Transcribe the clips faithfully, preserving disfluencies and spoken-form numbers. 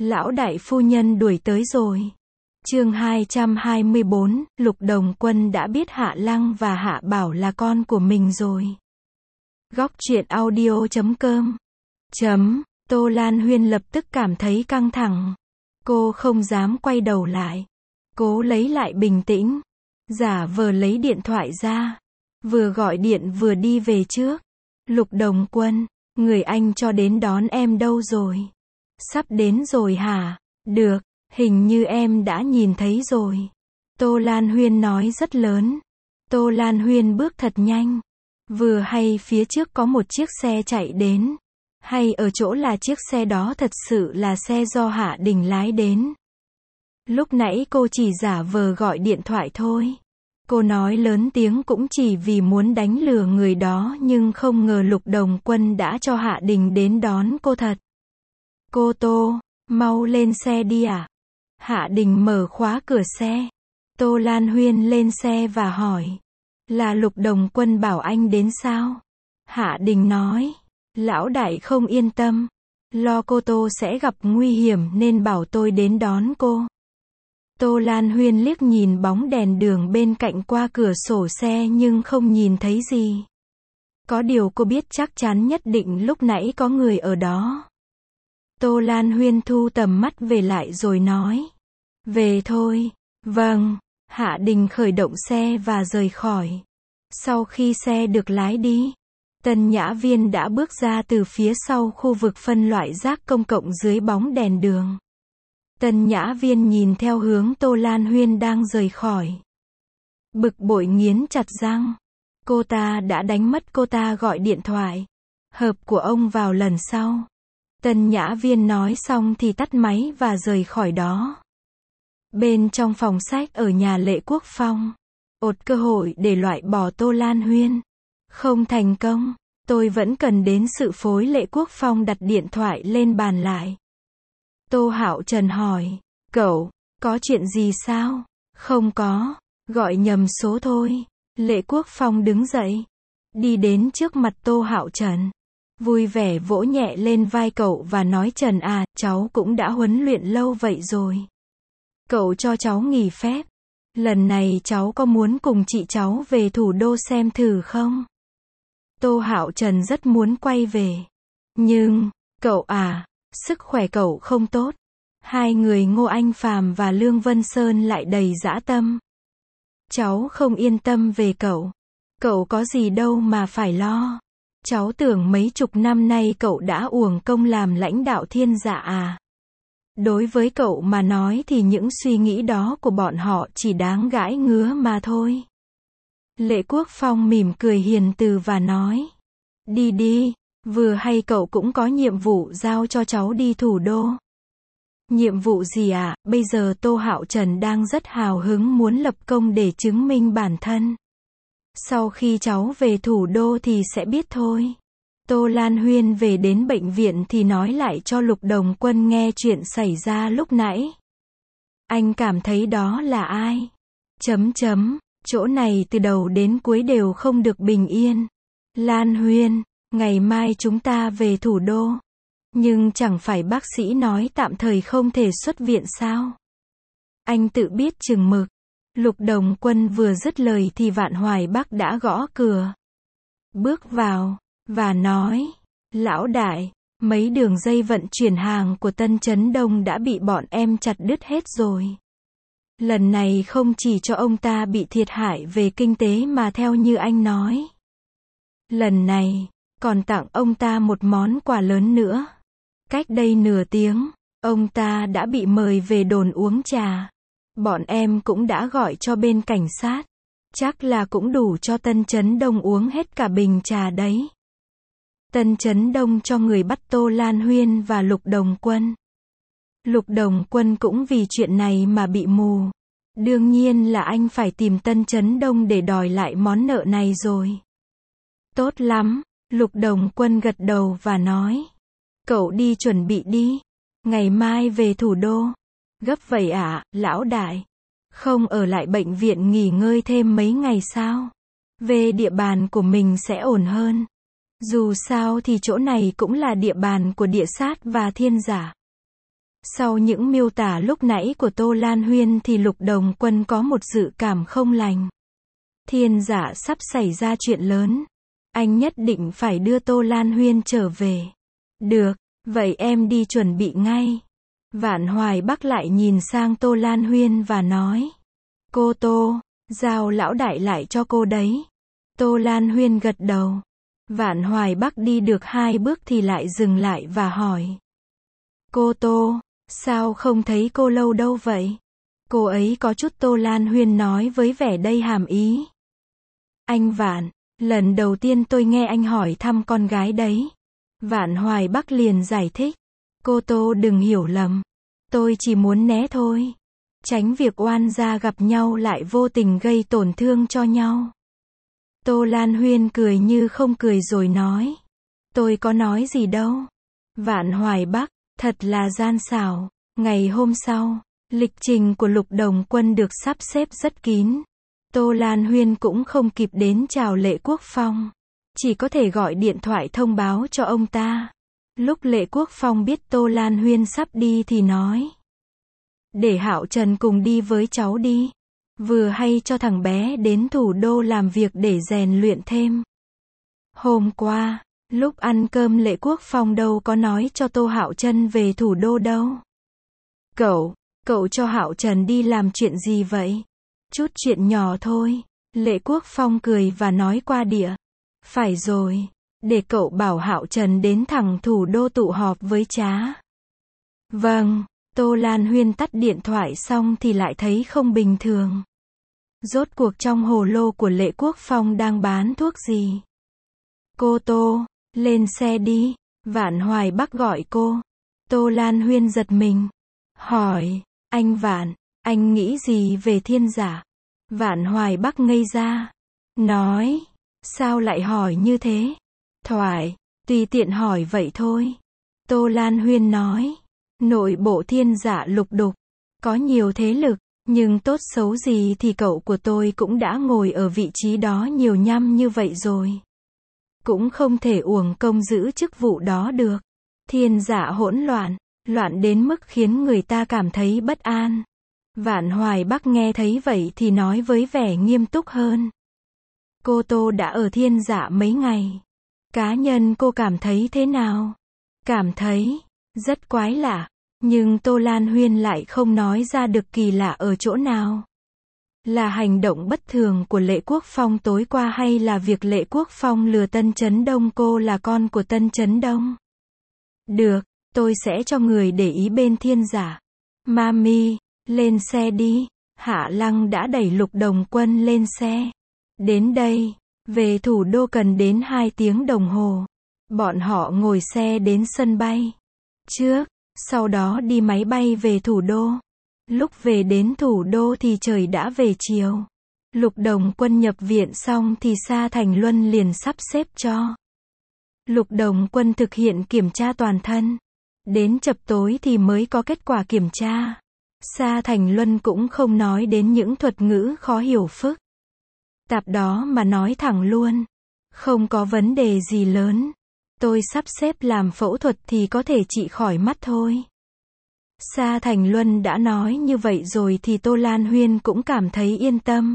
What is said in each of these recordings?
Lão đại phu nhân đuổi tới rồi. Chương hai trăm hai mươi bốn, Lục Đồng Quân đã biết Hạ Lăng và Hạ Bảo là con của mình rồi. Góc truyện audio chấm com chấm Tô Lan Huyên lập tức cảm thấy căng thẳng. Cô không dám quay đầu lại. Cố lấy lại bình tĩnh. Giả vờ lấy điện thoại ra. Vừa gọi điện vừa đi về trước. Lục Đồng Quân, người anh cho đến đón em đâu rồi? Sắp đến rồi hả? Được, hình như em đã nhìn thấy rồi. Tô Lan Huyên nói rất lớn. Tô Lan Huyên bước thật nhanh. Vừa hay phía trước có một chiếc xe chạy đến. Hay ở chỗ là chiếc xe đó thật sự là xe do Hạ Đình lái đến. Lúc nãy cô chỉ giả vờ gọi điện thoại thôi. Cô nói lớn tiếng cũng chỉ vì muốn đánh lừa người đó, nhưng không ngờ Lục Đồng Quân đã cho Hạ Đình đến đón cô thật. Cô Tô, mau lên xe đi ạ. À? Hạ Đình mở khóa cửa xe. Tô Lan Huyên lên xe và hỏi. Là Lục Đồng Quân bảo anh đến sao? Hạ Đình nói. Lão đại không yên tâm. Lo cô Tô sẽ gặp nguy hiểm nên bảo tôi đến đón cô. Tô Lan Huyên liếc nhìn bóng đèn đường bên cạnh qua cửa sổ xe nhưng không nhìn thấy gì. Có điều cô biết chắc chắn nhất định lúc nãy có người ở đó. Tô Lan Huyên thu tầm mắt về lại rồi nói. Về thôi. Vâng. Hạ Đình khởi động xe và rời khỏi. Sau khi xe được lái đi, Tân Nhã Viên đã bước ra từ phía sau khu vực phân loại rác công cộng dưới bóng đèn đường. Tân Nhã Viên nhìn theo hướng Tô Lan Huyên đang rời khỏi. Bực bội nghiến chặt răng. Cô ta đã đánh mất cô ta gọi điện thoại hợp của ông vào lần sau. Tân Nhã Viên nói xong thì tắt máy và rời khỏi đó. Bên trong phòng sách ở nhà Lệ Quốc Phong, ột cơ hội để loại bỏ Tô Lan Huyên. Không thành công, tôi vẫn cần đến sự phối. Lệ Quốc Phong đặt điện thoại lên bàn lại. Tô Hạo Trần hỏi, cậu, có chuyện gì sao? Không có, gọi nhầm số thôi. Lệ Quốc Phong đứng dậy, đi đến trước mặt Tô Hạo Trần. Vui vẻ vỗ nhẹ lên vai cậu và nói Trần à, cháu cũng đã huấn luyện lâu vậy rồi. Cậu cho cháu nghỉ phép. Lần này cháu có muốn cùng chị cháu về thủ đô xem thử không? Tô Hạo Trần rất muốn quay về. Nhưng, cậu à, sức khỏe cậu không tốt. Hai người Ngô Anh Phàm và Lương Vân Sơn lại đầy dã tâm. Cháu không yên tâm về cậu. Cậu có gì đâu mà phải lo. Cháu tưởng mấy chục năm nay cậu đã uổng công làm lãnh đạo thiên dạ à. Đối với cậu mà nói thì những suy nghĩ đó của bọn họ chỉ đáng gãi ngứa mà thôi. Lệ Quốc Phong mỉm cười hiền từ và nói. Đi đi, vừa hay cậu cũng có nhiệm vụ giao cho cháu đi thủ đô. Nhiệm vụ gì ạ? À? Bây giờ Tô Hạo Trần đang rất hào hứng muốn lập công để chứng minh bản thân. Sau khi cháu về thủ đô thì sẽ biết thôi. Tô Lan Huyên về đến bệnh viện thì nói lại cho Lục Đồng Quân nghe chuyện xảy ra lúc nãy. Anh cảm thấy đó là ai? Chấm chấm, chỗ này từ đầu đến cuối đều không được bình yên. Lan Huyên, ngày mai chúng ta về thủ đô. Nhưng chẳng phải bác sĩ nói tạm thời không thể xuất viện sao? Anh tự biết chừng mực. Lục Đồng Quân vừa dứt lời thì Vạn Hoài Bắc đã gõ cửa. Bước vào, và nói, lão đại, mấy đường dây vận chuyển hàng của Tân Chấn Đông đã bị bọn em chặt đứt hết rồi. Lần này không chỉ cho ông ta bị thiệt hại về kinh tế mà theo như anh nói. Lần này, còn tặng ông ta một món quà lớn nữa. Cách đây nửa tiếng, ông ta đã bị mời về đồn uống trà. Bọn em cũng đã gọi cho bên cảnh sát. Chắc là cũng đủ cho Tân Chấn Đông uống hết cả bình trà đấy. Tân Chấn Đông cho người bắt Tô Lan Huyên và Lục Đồng Quân. Lục Đồng Quân cũng vì chuyện này mà bị mù. Đương nhiên là anh phải tìm Tân Chấn Đông để đòi lại món nợ này rồi. Tốt lắm, Lục Đồng Quân gật đầu và nói. Cậu đi chuẩn bị đi. Ngày mai về thủ đô. Gấp vậy ạ, à, lão đại. Không ở lại bệnh viện nghỉ ngơi thêm mấy ngày sao? Về địa bàn của mình sẽ ổn hơn. Dù sao thì chỗ này cũng là địa bàn của địa sát và thiên giả. Sau những miêu tả lúc nãy của Tô Lan Huyên thì Lục Đồng Quân có một dự cảm không lành. Thiên Giả sắp xảy ra chuyện lớn. Anh nhất định phải đưa Tô Lan Huyên trở về. Được, vậy em đi chuẩn bị ngay. Vạn Hoài Bắc lại nhìn sang Tô Lan Huyên và nói. Cô Tô, giao lão đại lại cho cô đấy. Tô Lan Huyên gật đầu. Vạn Hoài Bắc đi được hai bước thì lại dừng lại và hỏi. Cô Tô, sao không thấy cô lâu đâu vậy? Cô ấy có chút. Tô Lan Huyên nói với vẻ đầy hàm ý. Anh Vạn, lần đầu tiên tôi nghe anh hỏi thăm con gái đấy. Vạn Hoài Bắc liền giải thích. Cô Tô đừng hiểu lầm. Tôi chỉ muốn né thôi. Tránh việc oan gia gặp nhau lại vô tình gây tổn thương cho nhau. Tô Lan Huyên cười như không cười rồi nói. Tôi có nói gì đâu. Vạn Hoài Bắc, thật là gian xảo. Ngày hôm sau, lịch trình của Lục Đồng Quân được sắp xếp rất kín. Tô Lan Huyên cũng không kịp đến chào Lệ Quốc Phong. Chỉ có thể gọi điện thoại thông báo cho ông ta. Lúc Lệ Quốc Phong biết Tô Lan Huyên sắp đi thì nói. Để Hạo Trần cùng đi với cháu đi. Vừa hay cho thằng bé đến thủ đô làm việc để rèn luyện thêm. Hôm qua, lúc ăn cơm Lệ Quốc Phong đâu có nói cho Tô Hạo Trần về thủ đô đâu. Cậu, cậu cho Hạo Trần đi làm chuyện gì vậy? Chút chuyện nhỏ thôi. Lệ Quốc Phong cười và nói qua đĩa. Phải rồi, để cậu bảo Hạo Trần đến thẳng thủ đô tụ họp với trá. Vâng, Tô Lan Huyên tắt điện thoại xong thì lại thấy không bình thường. Rốt cuộc trong hồ lô của Lệ Quốc Phong đang bán thuốc gì? Cô Tô, lên xe đi. Vạn Hoài Bắc gọi cô. Tô Lan Huyên giật mình. Hỏi, anh Vạn, anh nghĩ gì về Thiên Giả? Vạn Hoài Bắc ngây ra. Nói, sao lại hỏi như thế? Thoại, tùy tiện hỏi vậy thôi. Tô Lan Huyên nói, nội bộ Thiên Giả lục đục, có nhiều thế lực, nhưng tốt xấu gì thì cậu của tôi cũng đã ngồi ở vị trí đó nhiều năm như vậy rồi. Cũng không thể uổng công giữ chức vụ đó được. Thiên Giả hỗn loạn, loạn đến mức khiến người ta cảm thấy bất an. Vạn Hoài Bắc nghe thấy vậy thì nói với vẻ nghiêm túc hơn. Cô Tô đã ở Thiên Giả mấy ngày. Cá nhân cô cảm thấy thế nào? Cảm thấy rất quái lạ, nhưng Tô Lan Huyên lại không nói ra được kỳ lạ ở chỗ nào. Là hành động bất thường của Lệ Quốc Phong tối qua hay là việc Lệ Quốc Phong lừa Tân Chấn Đông cô là con của Tân Chấn Đông? Được, tôi sẽ cho người để ý bên Thiên Giả. Mami, lên xe đi. Hạ Lăng đã đẩy Lục Đồng Quân lên xe. Đến đây, về thủ đô cần đến hai tiếng đồng hồ. Bọn họ ngồi xe đến sân bay trước, sau đó đi máy bay về thủ đô. Lúc về đến thủ đô thì trời đã về chiều. Lục Đồng Quân nhập viện xong thì Sa Thành Luân liền sắp xếp cho Lục Đồng Quân thực hiện kiểm tra toàn thân. Đến chập tối thì mới có kết quả kiểm tra. Sa Thành Luân cũng không nói đến những thuật ngữ khó hiểu phức tạp đó mà nói thẳng luôn. Không có vấn đề gì lớn. Tôi sắp xếp làm phẫu thuật thì có thể trị khỏi mắt thôi. Sa Thành Luân đã nói như vậy rồi thì Tô Lan Huyên cũng cảm thấy yên tâm.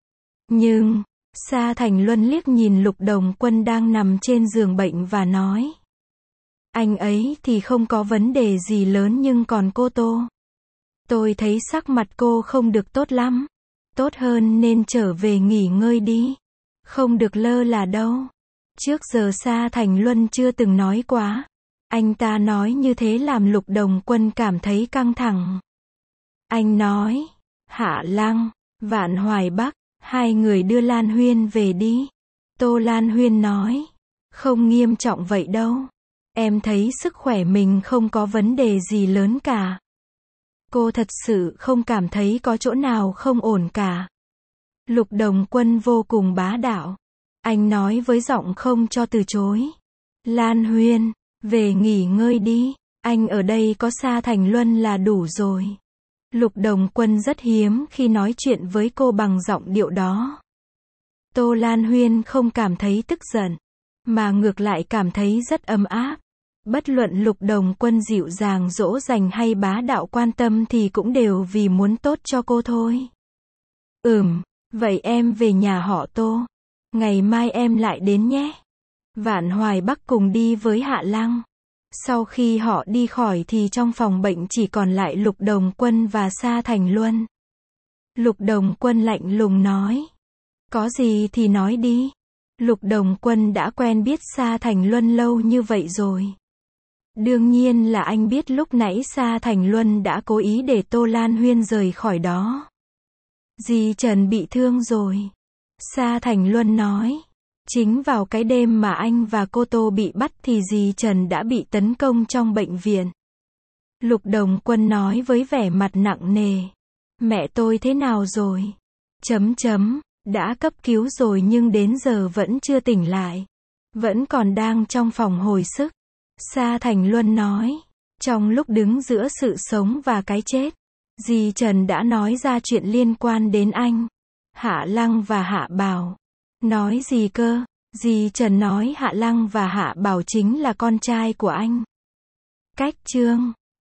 Nhưng, Sa Thành Luân liếc nhìn Lục Đồng Quân đang nằm trên giường bệnh và nói. Anh ấy thì không có vấn đề gì lớn nhưng còn cô Tô. Tôi thấy sắc mặt cô không được tốt lắm. Tốt hơn nên trở về nghỉ ngơi đi. Không được lơ là đâu. Trước giờ Sa Thành Luân chưa từng nói quá. Anh ta nói như thế làm Lục Đồng Quân cảm thấy căng thẳng. Anh nói, Hạ Lăng, Vạn Hoài Bắc, hai người đưa Lan Huyên về đi. Tô Lan Huyên nói, không nghiêm trọng vậy đâu. Em thấy sức khỏe mình không có vấn đề gì lớn cả. Cô thật sự không cảm thấy có chỗ nào không ổn cả. Lục Đồng Quân vô cùng bá đạo. Anh nói với giọng không cho từ chối. Lan Huyên, về nghỉ ngơi đi. Anh ở đây có Sa Thành Luân là đủ rồi. Lục Đồng Quân rất hiếm khi nói chuyện với cô bằng giọng điệu đó. Tô Lan Huyên không cảm thấy tức giận, mà ngược lại cảm thấy rất ấm áp. Bất luận Lục Đồng Quân dịu dàng dỗ dành hay bá đạo quan tâm thì cũng đều vì muốn tốt cho cô thôi. Ừm, vậy em về nhà họ Tô. Ngày mai em lại đến nhé. Vạn Hoài Bắc cùng đi với Hạ Lăng. Sau khi họ đi khỏi thì trong phòng bệnh chỉ còn lại Lục Đồng Quân và Sa Thành Luân. Lục Đồng Quân lạnh lùng nói. Có gì thì nói đi. Lục Đồng Quân đã quen biết Sa Thành Luân lâu như vậy rồi. Đương nhiên là anh biết lúc nãy Sa Thành Luân đã cố ý để Tô Lan Huyên rời khỏi đó. Dì Trần bị thương rồi. Sa Thành Luân nói. Chính vào cái đêm mà anh và cô Tô bị bắt thì dì Trần đã bị tấn công trong bệnh viện. Lục Đồng Quân nói với vẻ mặt nặng nề. Mẹ tôi thế nào rồi? Chấm chấm, đã cấp cứu rồi nhưng đến giờ vẫn chưa tỉnh lại. Vẫn còn đang trong phòng hồi sức. Sa Thành Luân nói. Trong lúc đứng giữa sự sống và cái chết, dì Trần đã nói ra chuyện liên quan đến anh, Hạ Lăng và Hạ Bảo. Nói gì cơ? Dì Trần nói Hạ Lăng và Hạ Bảo chính là con trai của anh. Cách chương